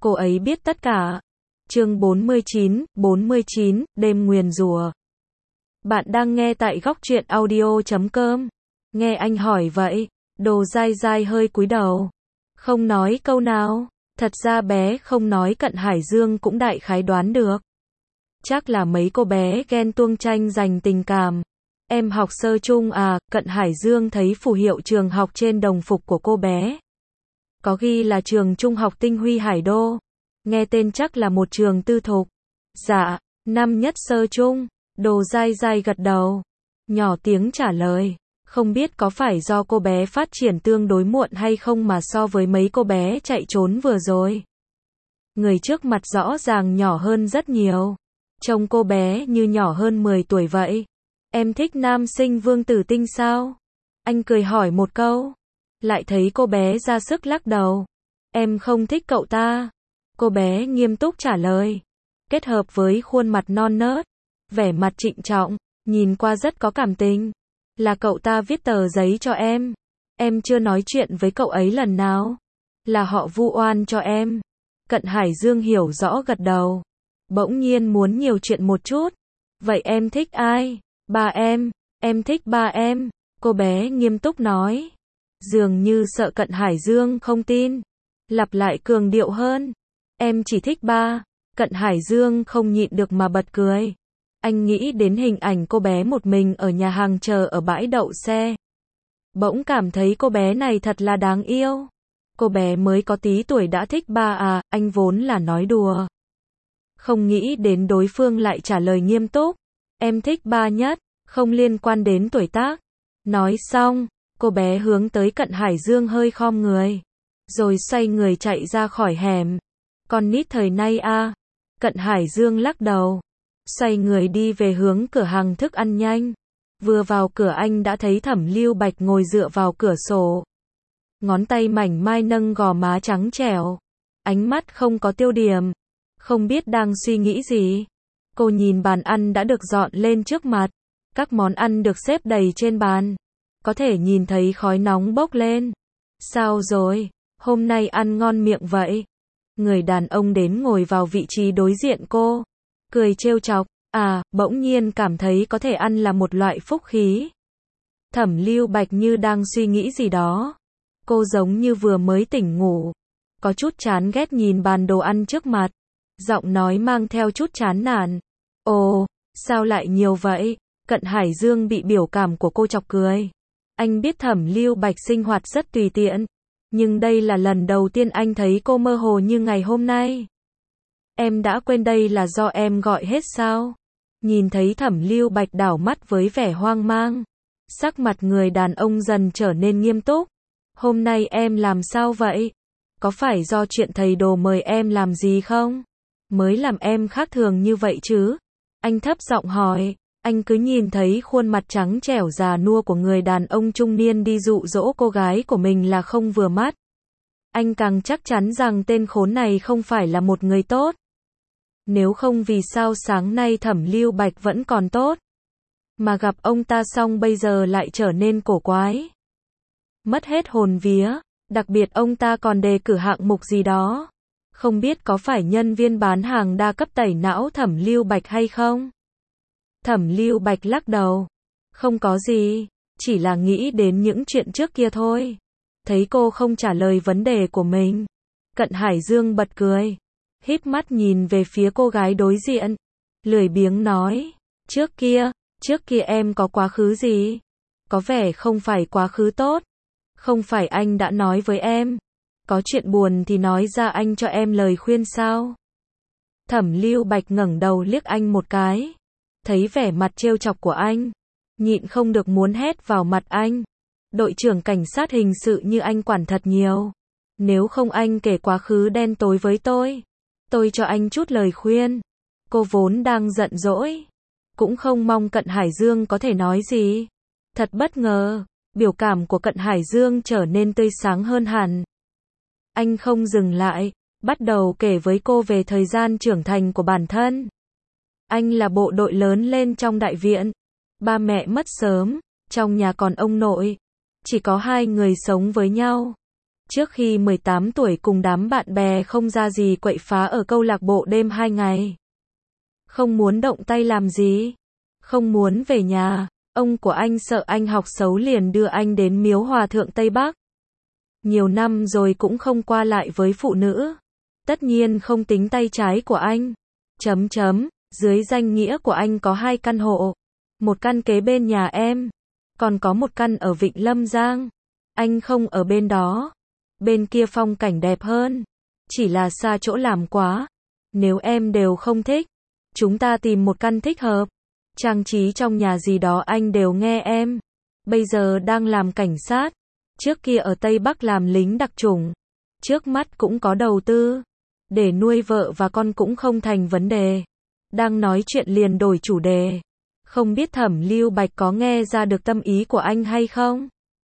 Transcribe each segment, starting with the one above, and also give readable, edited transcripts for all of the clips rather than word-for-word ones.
cô ấy biết tất cả. Chương 49, đêm nguyền rủa. Bạn đang nghe tại góc truyện audio.com. Nghe anh hỏi vậy, Đồ dai dai hơi cúi đầu. Không nói câu nào. Thật ra bé không nói Cận Hải Dương cũng đại khái đoán được. Chắc là mấy cô bé ghen tuông tranh giành tình cảm. Em học sơ trung à? Cận Hải Dương thấy phù hiệu trường học trên đồng phục của cô bé. Có ghi là trường trung học Tinh Huy Hải Đô. Nghe tên chắc là một trường tư thục. Dạ, năm nhất sơ trung. Đồ dai dai gật đầu. Nhỏ tiếng trả lời. Không biết có phải do cô bé phát triển tương đối muộn hay không mà so với mấy cô bé chạy trốn vừa rồi. Người trước mặt rõ ràng nhỏ hơn rất nhiều. Trông cô bé như nhỏ hơn 10 tuổi vậy. Em thích nam sinh Vương Tử Tinh sao? Anh cười hỏi một câu. Lại thấy cô bé ra sức lắc đầu. Em không thích cậu ta. Cô bé nghiêm túc trả lời. Kết hợp với khuôn mặt non nớt, vẻ mặt trịnh trọng, nhìn qua rất có cảm tình. Là cậu ta viết tờ giấy cho em. Em chưa nói chuyện với cậu ấy lần nào. Là họ vu oan cho em. Cận Hải Dương hiểu rõ gật đầu. Bỗng nhiên muốn nhiều chuyện một chút. Vậy em thích ai? Ba em thích ba em. Cô bé nghiêm túc nói. Dường như sợ Cận Hải Dương không tin. Lặp lại cường điệu hơn. Em chỉ thích ba. Cận Hải Dương không nhịn được mà bật cười. Anh nghĩ đến hình ảnh cô bé một mình ở nhà hàng chờ ở bãi đậu xe. Bỗng cảm thấy cô bé này thật là đáng yêu. Cô bé mới có tí tuổi đã thích ba à? Anh vốn là nói đùa. Không nghĩ đến đối phương lại trả lời nghiêm túc. Em thích ba nhất, không liên quan đến tuổi tác. Nói xong, cô bé hướng tới Cận Hải Dương hơi khom người. Rồi xoay người chạy ra khỏi hẻm. Con nít thời nay à? Cận Hải Dương lắc đầu. Xoay người đi về hướng cửa hàng thức ăn nhanh. Vừa vào cửa anh đã thấy Thẩm Lưu Bạch ngồi dựa vào cửa sổ. Ngón tay mảnh mai nâng gò má trắng trẻo. Ánh mắt không có tiêu điểm. Không biết đang suy nghĩ gì. Cô nhìn bàn ăn đã được dọn lên trước mặt. Các món ăn được xếp đầy trên bàn. Có thể nhìn thấy khói nóng bốc lên. Sao rồi? Hôm nay ăn ngon miệng vậy? Người đàn ông đến ngồi vào vị trí đối diện cô. Cười trêu chọc. À, bỗng nhiên cảm thấy có thể ăn là một loại phúc khí. Thẩm Lưu Bạch như đang suy nghĩ gì đó. Cô giống như vừa mới tỉnh ngủ. Có chút chán ghét nhìn bàn đồ ăn trước mặt. Giọng nói mang theo chút chán nản. Ồ, sao lại nhiều vậy? Cận Hải Dương bị biểu cảm của cô chọc cười. Anh biết Thẩm Lưu Bạch sinh hoạt rất tùy tiện. Nhưng đây là lần đầu tiên anh thấy cô mơ hồ như ngày hôm nay. Em đã quên đây là do em gọi hết sao? Nhìn thấy Thẩm Lưu Bạch đảo mắt với vẻ hoang mang. Sắc mặt người đàn ông dần trở nên nghiêm túc. Hôm nay em làm sao vậy? Có phải do chuyện thầy Đồ mời em làm gì không? Mới làm em khác thường như vậy chứ? Anh thấp giọng hỏi. Anh cứ nhìn thấy khuôn mặt trắng trẻo già nua của người đàn ông trung niên đi dụ dỗ cô gái của mình là không vừa mắt. Anh càng chắc chắn rằng tên khốn này không phải là một người tốt. Nếu không vì sao sáng nay Thẩm Lưu Bạch vẫn còn tốt. Mà gặp ông ta xong bây giờ lại trở nên cổ quái. Mất hết hồn vía, đặc biệt ông ta còn đề cử hạng mục gì đó. Không biết có phải nhân viên bán hàng đa cấp tẩy não Thẩm Lưu Bạch hay không? Thẩm Lưu Bạch lắc đầu. Không có gì, chỉ là nghĩ đến những chuyện trước kia thôi. Thấy cô không trả lời vấn đề của mình. Cận Hải Dương bật cười. Híp mắt nhìn về phía cô gái đối diện. Lười biếng nói. Trước kia em có quá khứ gì? Có vẻ không phải quá khứ tốt. Không phải anh đã nói với em. Có chuyện buồn thì nói ra anh cho em lời khuyên sao? Thẩm Lưu Bạch ngẩng đầu liếc anh một cái. Thấy vẻ mặt trêu chọc của anh. Nhịn không được muốn hét vào mặt anh. Đội trưởng cảnh sát hình sự như anh quản thật nhiều. Nếu không anh kể quá khứ đen tối với tôi cho anh chút lời khuyên. Cô vốn đang giận dỗi. Cũng không mong Cận Hải Dương có thể nói gì. Thật bất ngờ, biểu cảm của Cận Hải Dương trở nên tươi sáng hơn hẳn. Anh không dừng lại, bắt đầu kể với cô về thời gian trưởng thành của bản thân. Anh là bộ đội lớn lên trong đại viện. Ba mẹ mất sớm, trong nhà còn ông nội. Chỉ có hai người sống với nhau. Trước khi 18 tuổi cùng đám bạn bè không ra gì quậy phá ở câu lạc bộ đêm 2 ngày. Không muốn động tay làm gì. Không muốn về nhà. Ông của anh sợ anh học xấu liền đưa anh đến miếu hòa thượng Tây Bắc. Nhiều năm rồi cũng không qua lại với phụ nữ. Tất nhiên không tính tay trái của anh. Dưới danh nghĩa của anh có 2 căn hộ. Một căn kế bên nhà em. Còn có một căn ở Vịnh Lâm Giang. Anh không ở bên đó. Bên kia phong cảnh đẹp hơn. Chỉ là xa chỗ làm quá. Nếu em đều không thích, chúng ta tìm một căn thích hợp. Trang trí trong nhà gì đó anh đều nghe em. Bây giờ đang làm cảnh sát. Trước kia ở Tây Bắc làm lính đặc chủng. Trước mắt cũng có đầu tư. Để nuôi vợ và con cũng không thành vấn đề. Đang nói chuyện liền đổi chủ đề. Không biết Thẩm Lưu Bạch có nghe ra được tâm ý của anh hay không?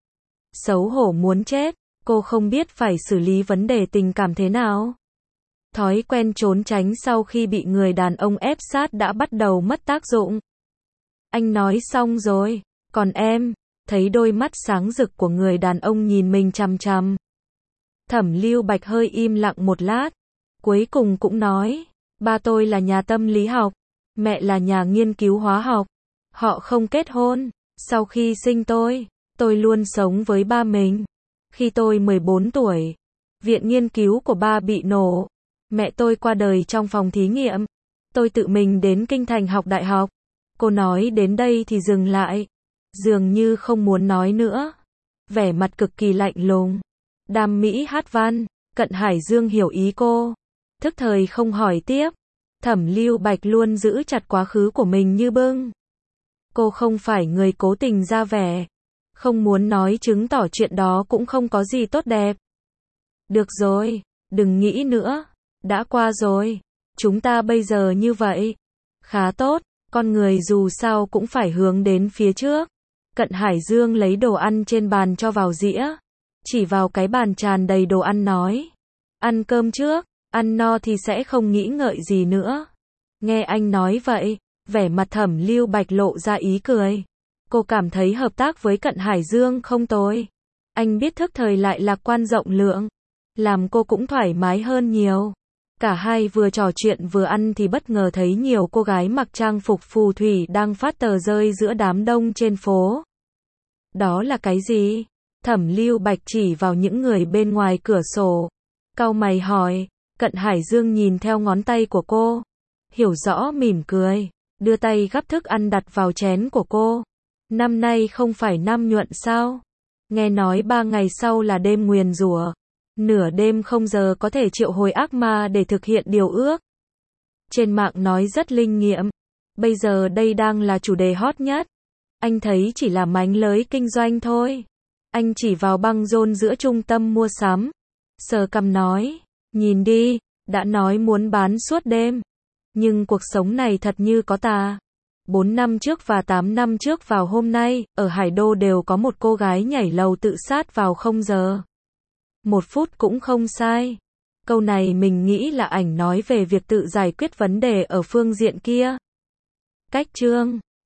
Xấu hổ muốn chết. Cô không biết phải xử lý vấn đề tình cảm thế nào. Thói quen trốn tránh sau khi bị người đàn ông ép sát đã bắt đầu mất tác dụng. Anh nói xong rồi. Còn em, thấy đôi mắt sáng rực của người đàn ông nhìn mình chằm chằm. Thẩm Lưu Bạch hơi im lặng một lát. Cuối cùng cũng nói, ba tôi là nhà tâm lý học, mẹ là nhà nghiên cứu hóa học. Họ không kết hôn. Sau khi sinh tôi luôn sống với ba mình. Khi tôi 14 tuổi, viện nghiên cứu của ba bị nổ. Mẹ tôi qua đời trong phòng thí nghiệm. Tôi tự mình đến Kinh Thành học đại học. Cô nói đến đây thì dừng lại. Dường như không muốn nói nữa. Vẻ mặt cực kỳ lạnh lùng. Đam mỹ hát văn. Cận Hải Dương hiểu ý cô. Thức thời không hỏi tiếp. Thẩm Lưu Bạch luôn giữ chặt quá khứ của mình như bưng. Cô không phải người cố tình ra vẻ. Không muốn nói chứng tỏ chuyện đó cũng không có gì tốt đẹp. Được rồi, đừng nghĩ nữa. Đã qua rồi. Chúng ta bây giờ như vậy. Khá tốt, con người dù sao cũng phải hướng đến phía trước. Cận Hải Dương lấy đồ ăn trên bàn cho vào dĩa. Chỉ vào cái bàn tràn đầy đồ ăn nói. Ăn cơm trước, ăn no thì sẽ không nghĩ ngợi gì nữa. Nghe anh nói vậy, vẻ mặt Thẩm Lưu Bạch lộ ra ý cười. Cô cảm thấy hợp tác với Cận Hải Dương không tồi. Anh biết thức thời lại lạc quan rộng lượng. Làm cô cũng thoải mái hơn nhiều. Cả hai vừa trò chuyện vừa ăn thì bất ngờ thấy nhiều cô gái mặc trang phục phù thủy đang phát tờ rơi giữa đám đông trên phố. Đó là cái gì? Thẩm Lưu Bạch chỉ vào những người bên ngoài cửa sổ. Cau mày hỏi. Cận Hải Dương nhìn theo ngón tay của cô. Hiểu rõ mỉm cười. Đưa tay gắp thức ăn đặt vào chén của cô. Năm nay không phải năm nhuận sao? Nghe nói 3 ngày sau là đêm nguyền rủa. Nửa đêm không giờ có thể triệu hồi ác ma để thực hiện điều ước. Trên mạng nói rất linh nghiệm. Bây giờ đây đang là chủ đề hot nhất. Anh thấy chỉ là mánh lới kinh doanh thôi. Anh chỉ vào băng rôn giữa trung tâm mua sắm. Sờ cằm nói. Nhìn đi, đã nói muốn bán suốt đêm. Nhưng cuộc sống này thật như có tà. 4 năm trước và 8 năm trước vào hôm nay, ở Hải Đô đều có một cô gái nhảy lầu tự sát vào 0 giờ. 1 phút cũng không sai. Câu này mình nghĩ là ảnh nói về việc tự giải quyết vấn đề ở phương diện kia. Cách chương